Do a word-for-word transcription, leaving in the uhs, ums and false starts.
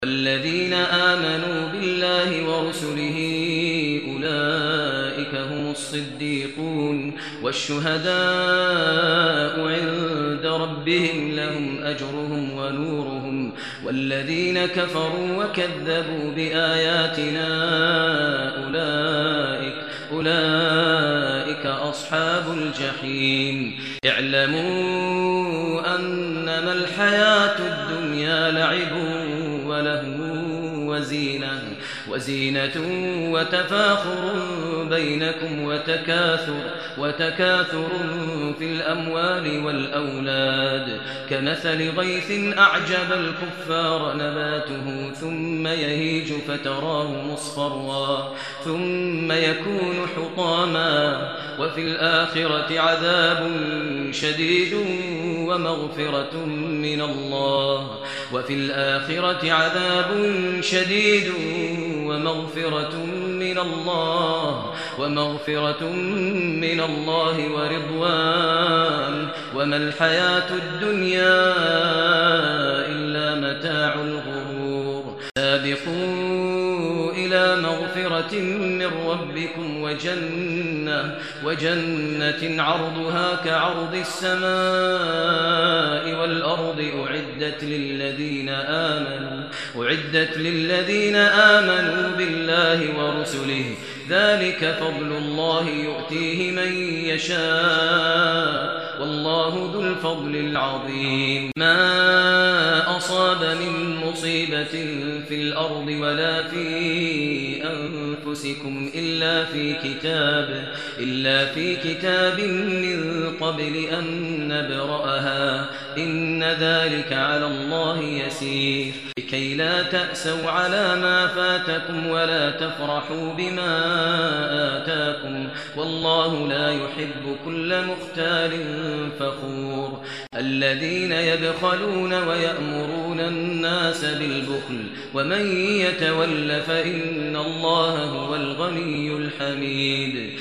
والذين آمنوا بالله ورسله أولئك هم الصديقون والشهداء عند ربهم لهم أجرهم ونورهم والذين كفروا وكذبوا بآياتنا أولئك أولئك أصحاب الجحيم اعلموا أنما الحياة الدنيا لعب وله وزينة وزينة وتفاخر بينكم وتكاثر وتكاثر في الأموال والأولاد كمثل غيث أعجب الكفار نباته ثم يهيج فتراه مصفرا ثم يكون حطاما وفي الآخرة عذاب شديد ومغفرة من الله وفي الآخرة عذاب شديد ومغفرة من الله ومغفرة من الله ورضوان وما الحياة الدنيا إلا متاع الغرور سابقوا إلى مغفرة من ربكم وجنة وجنة عرضها كعرض السماء والأرض أعدت للذين آمنوا أعدت للذين آمنوا بالله ورسله ذلك فضل الله يؤتيه من يشاء والله ذو الفضل العظيم ما أصاب من مصيبة في الأرض ولا في أنفسكم إلا في كتاب إلا في كتاب من قبل أن نبرأها إن ذلك على الله يسير لكي لا تأسوا على ما فاتكم ولا تفرحوا بما آتاكم والله لا يحب كل مختال فخور الذين يبخلون ويأمرون الناس بالبخل ومن يتول فإن الله هو الغني الحميد